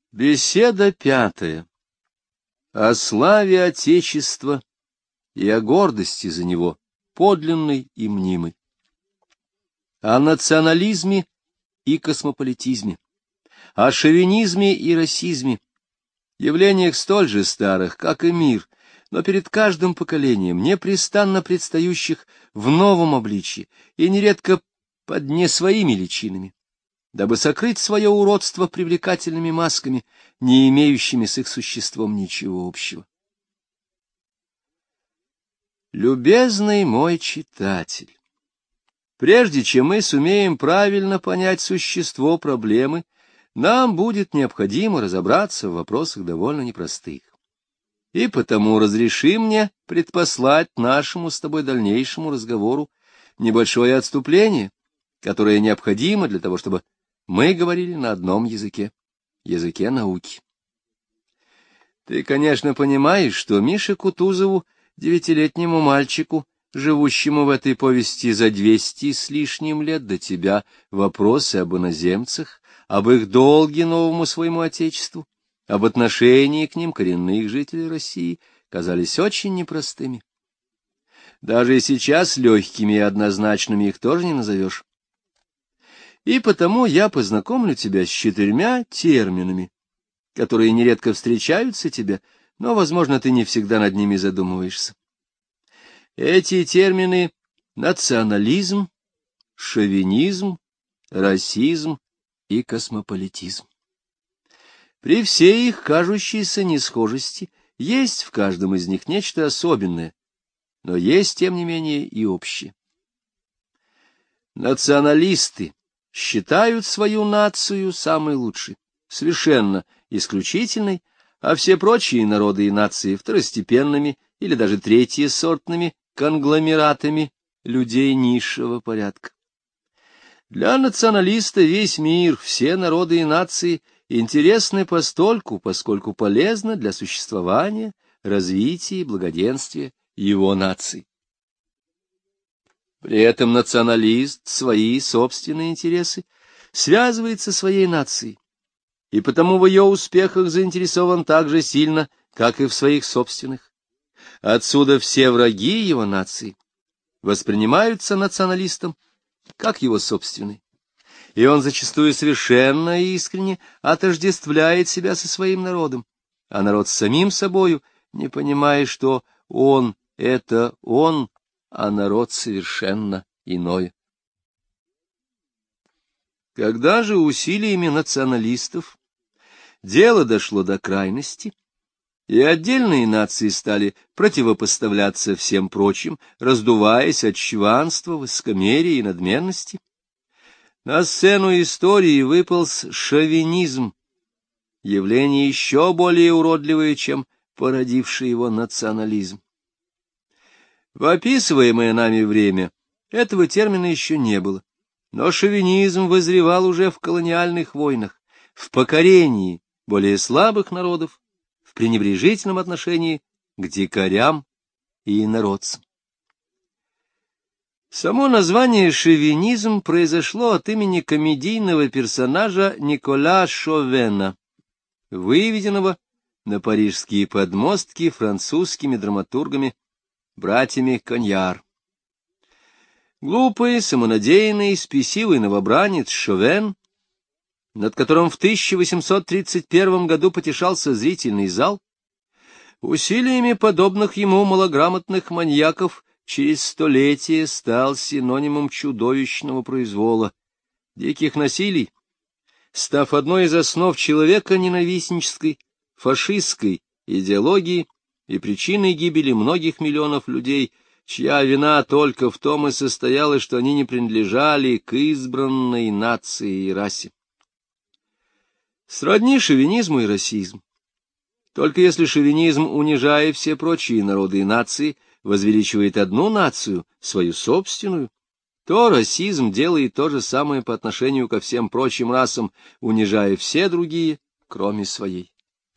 Беседа пятая. О славе Отечества и о гордости за него, подлинной и мнимой. О национализме и космополитизме. О шовинизме и расизме. Явлениях столь же старых, как и мир, но перед каждым поколением, непрестанно предстающих в новом обличье и нередко под не своими личинами, дабы сокрыть свое уродство привлекательными масками, не имеющими с их существом ничего общего. Любезный мой читатель, прежде чем мы сумеем правильно понять существо проблемы, нам будет необходимо разобраться в вопросах довольно непростых. И потому разреши мне предпослать нашему с тобой дальнейшему разговору небольшое отступление, которое необходимо для того, чтобы мы говорили на одном языке — языке науки. Ты, конечно, понимаешь, что Мише Кутузову, 9-летнему мальчику, живущему в этой повести за 200 с лишним лет до тебя, вопросы об иноземцах, об их долге новому своему отечеству, об отношении к ним коренных жителей России казались очень непростыми. Даже и сейчас легкими и однозначными их тоже не назовешь. И потому я познакомлю тебя с 4 терминами, которые нередко встречаются тебе, но, возможно, ты не всегда над ними задумываешься. Эти термины — национализм, шовинизм, расизм и космополитизм. При всей их кажущейся несхожести есть в каждом из них нечто особенное, но есть, тем не менее, и общее. Националисты считают свою нацию самой лучшей, совершенно исключительной, а все прочие народы и нации второстепенными или даже третьесортными конгломератами людей низшего порядка. Для националиста весь мир, все народы и нации интересны постольку, поскольку полезны для существования, развития и благоденствия его нации. При этом националист свои собственные интересы связывает со своей нацией, и потому в ее успехах заинтересован так же сильно, как и в своих собственных. Отсюда все враги его нации воспринимаются националистом как его собственный, и он зачастую совершенно искренне отождествляет себя со своим народом, а народ с самим собою, не понимая, что он — это он, а народ совершенно иное. Когда же усилиями националистов дело дошло до крайности, и отдельные нации стали противопоставляться всем прочим, раздуваясь от чванства, высокомерия и надменности, на сцену истории выполз шовинизм, явление еще более уродливое, чем породивший его национализм. В описываемое нами время этого термина еще не было, но шовинизм вызревал уже в колониальных войнах, в покорении более слабых народов, в пренебрежительном отношении к дикарям и инородцам. Само название «шовинизм» произошло от имени комедийного персонажа Николя Шовена, выведенного на парижские подмостки французскими драматургами братьями Коньяр. Глупый, самонадеянный, спесивый новобранец Шовен, над которым в 1831 году потешался зрительный зал, усилиями подобных ему малограмотных маньяков через столетия стал синонимом чудовищного произвола, диких насилий, став одной из основ человека-ненавистнической, фашистской идеологии и причиной гибели многих миллионов людей, чья вина только в том и состояла, что они не принадлежали к избранной нации и расе. Сродни шовинизму и расизм. Только если шовинизм, унижая все прочие народы и нации, возвеличивает одну нацию, свою собственную, то расизм делает то же самое по отношению ко всем прочим расам, унижая все другие, кроме своей.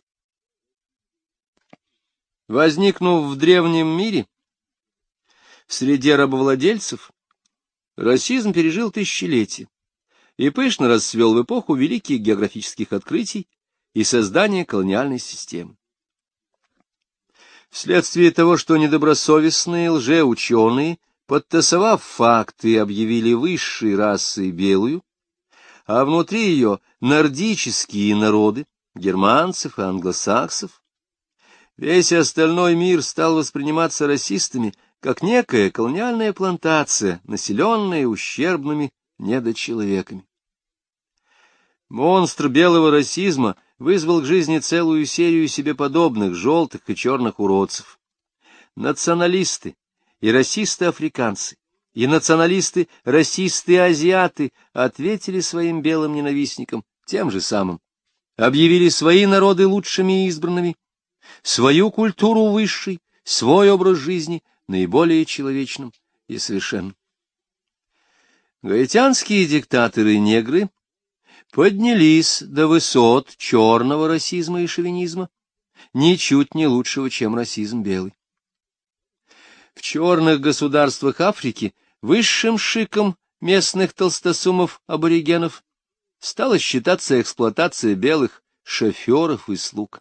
Возникнув в древнем мире, в среде рабовладельцев, расизм пережил тысячелетия и пышно расцвел в эпоху великих географических открытий и создания колониальной системы. Вследствие того, что недобросовестные лжеученые, подтасовав факты, объявили высшей расой белую, а внутри ее нордические народы, германцев и англосаксов, весь остальной мир стал восприниматься расистами как некая колониальная плантация, населенная ущербными недочеловеками. Монстр белого расизма вызвал к жизни целую серию себе подобных желтых и черных уродцев. Националисты и расисты-африканцы, и националисты-расисты-азиаты ответили своим белым ненавистникам тем же самым, объявили свои народы лучшими и избранными, свою культуру высшей, свой образ жизни наиболее человечным и совершенным. Гаитянские диктаторы-негры поднялись до высот черного расизма и шовинизма, ничуть не лучшего, чем расизм белый. В черных государствах Африки высшим шиком местных толстосумов-аборигенов стала считаться эксплуатация белых шоферов и слуг.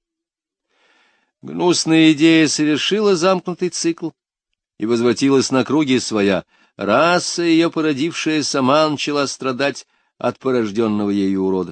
Гнусная идея совершила замкнутый цикл и возвратилась на круги своя. Раса, ее породившая, сама начала страдать от порожденного ею урода.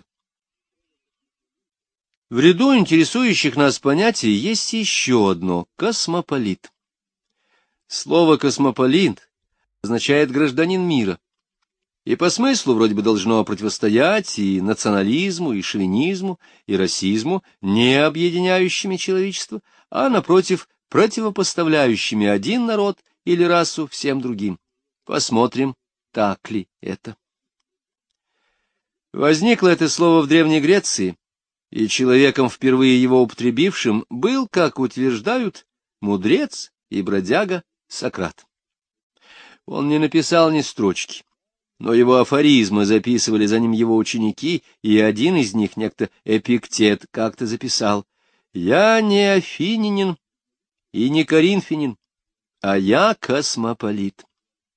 В ряду интересующих нас понятий есть еще одно — космополит. Слово «космополит» означает «гражданин мира», и по смыслу вроде бы должно противостоять и национализму, и шовинизму, и расизму, не объединяющими человечество, а, напротив, противопоставляющими один народ или расу всем другим. Посмотрим, так ли это. Возникло это слово в Древней Греции, и человеком, впервые его употребившим, был, как утверждают, мудрец и бродяга Сократ. Он не написал ни строчки, но его афоризмы записывали за ним его ученики, и один из них, некто Эпиктет, как-то записал: «Я не афинянин и не коринфянин, а я космополит».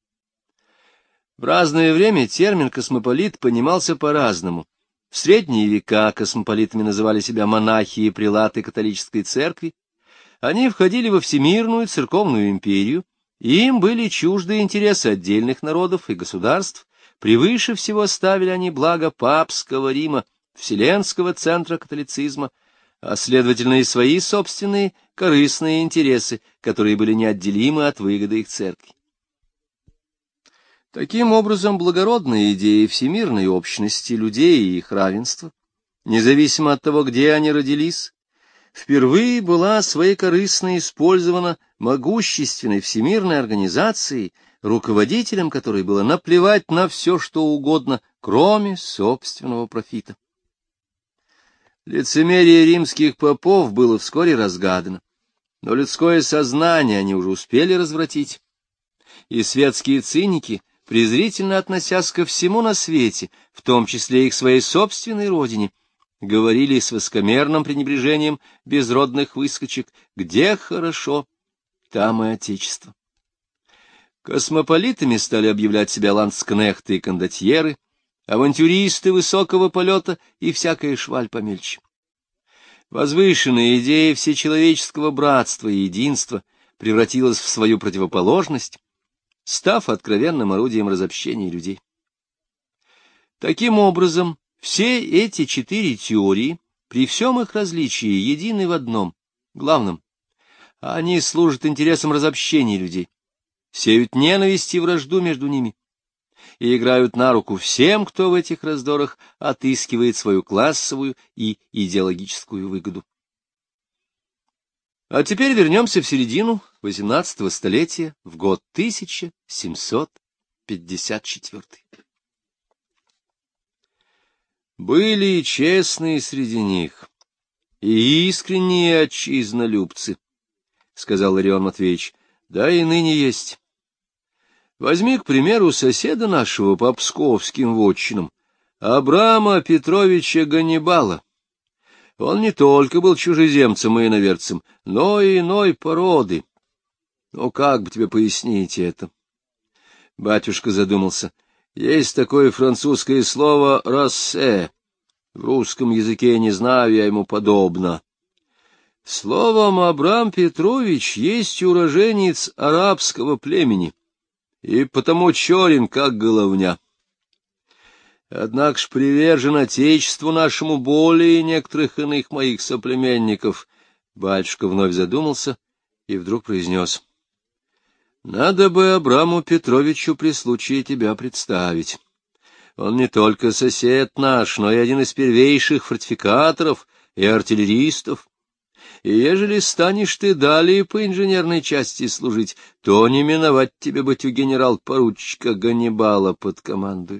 В разное время термин «космополит» понимался по-разному. В средние века космополитами называли себя монахи и прелаты католической церкви. Они входили во всемирную церковную империю, и им были чужды интересы отдельных народов и государств. Превыше всего ставили они благо папского Рима, вселенского центра католицизма, а следовательно и свои собственные корыстные интересы, которые были неотделимы от выгоды их церкви. Таким образом, благородная идея всемирной общности людей и их равенства, независимо от того, где они родились, впервые была своекорыстно использована могущественной всемирной организацией, руководителем которой было наплевать на все, что угодно, кроме собственного профита. Лицемерие римских попов было вскоре разгадано, но людское сознание они уже успели развратить, и светские циники, презрительно относясь ко всему на свете, в том числе и к своей собственной родине, говорили с высокомерным пренебрежением безродных выскочек: где хорошо, там и отечество. Космополитами стали объявлять себя ландскнехты и кондотьеры, авантюристы высокого полета и всякая шваль помельче. Возвышенная идея всечеловеческого братства и единства превратилась в свою противоположность, став откровенным орудием разобщения людей. Таким образом, все эти 4 теории, при всем их различии, едины в одном, главном. Они служат интересам разобщения людей, сеют ненависть и вражду между ними и играют на руку всем, кто в этих раздорах отыскивает свою классовую и идеологическую выгоду. А теперь вернемся в середину XVIII столетия, в год 1754. Были и честные среди них, и искренние отчизнолюбцы, — сказал Ларион Матвеевич, — да и ныне есть. Возьми, к примеру, соседа нашего по псковским вотчинам, Абрама Петровича Ганнибала. Он не только был чужеземцем и иноверцем, но и иной породы. Ну, как бы тебе пояснить это? Батюшка задумался. Есть такое французское слово «рассе». В русском языке не знаю я ему подобно. Словом, Абрам Петрович есть уроженец арабского племени, и потому черен, как головня. Однако ж привержен отечеству нашему более некоторых иных моих соплеменников. Батюшка вновь задумался и вдруг произнес: надо бы Абраму Петровичу при случае тебя представить. Он не только сосед наш, но и один из первейших фортификаторов и артиллеристов. И ежели станешь ты далее по инженерной части служить, то не миновать тебе быть у генерал-поручика Ганнибала под командой.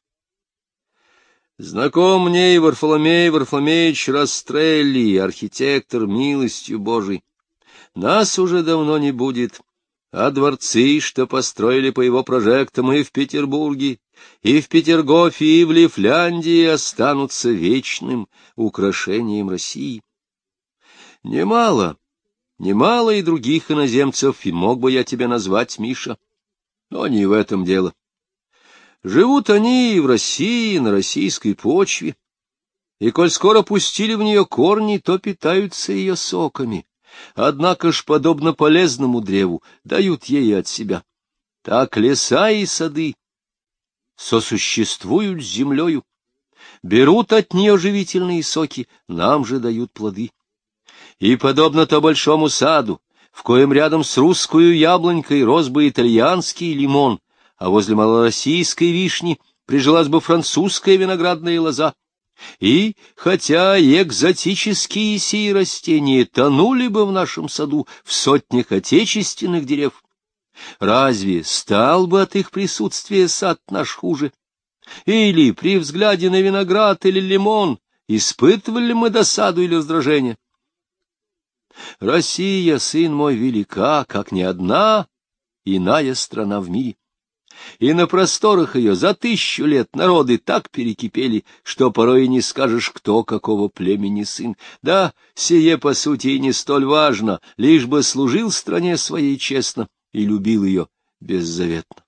Знаком мне и Варфоломей Варфоломеич Растрелли, архитектор милостью Божией. Нас уже давно не будет, а дворцы, что построили по его прожектам и в Петербурге, и в Петергофе, и в Лифляндии, останутся вечным украшением России. Немало и других иноземцев, и мог бы я тебя назвать, Миша, но не в этом дело. Живут они и в России, на российской почве, и коль скоро пустили в нее корни, то питаются ее соками, однако ж, подобно полезному древу, дают ей от себя. Так леса и сады сосуществуют с землею, берут от нее живительные соки, нам же дают плоды. И подобно то большому саду, в коем рядом с русскою яблонькой рос бы итальянский лимон, а возле малороссийской вишни прижилась бы французская виноградная лоза. И, хотя экзотические сии растения тонули бы в нашем саду в сотнях отечественных дерев, разве стал бы от их присутствия сад наш хуже? Или при взгляде на виноград или лимон испытывали мы досаду или раздражение? Россия, сын мой, велика, как ни одна иная страна в мире. И на просторах ее за 1000 лет народы так перекипели, что порой и не скажешь, кто какого племени сын. Да, сие по сути и не столь важно, лишь бы служил стране своей честно и любил ее беззаветно.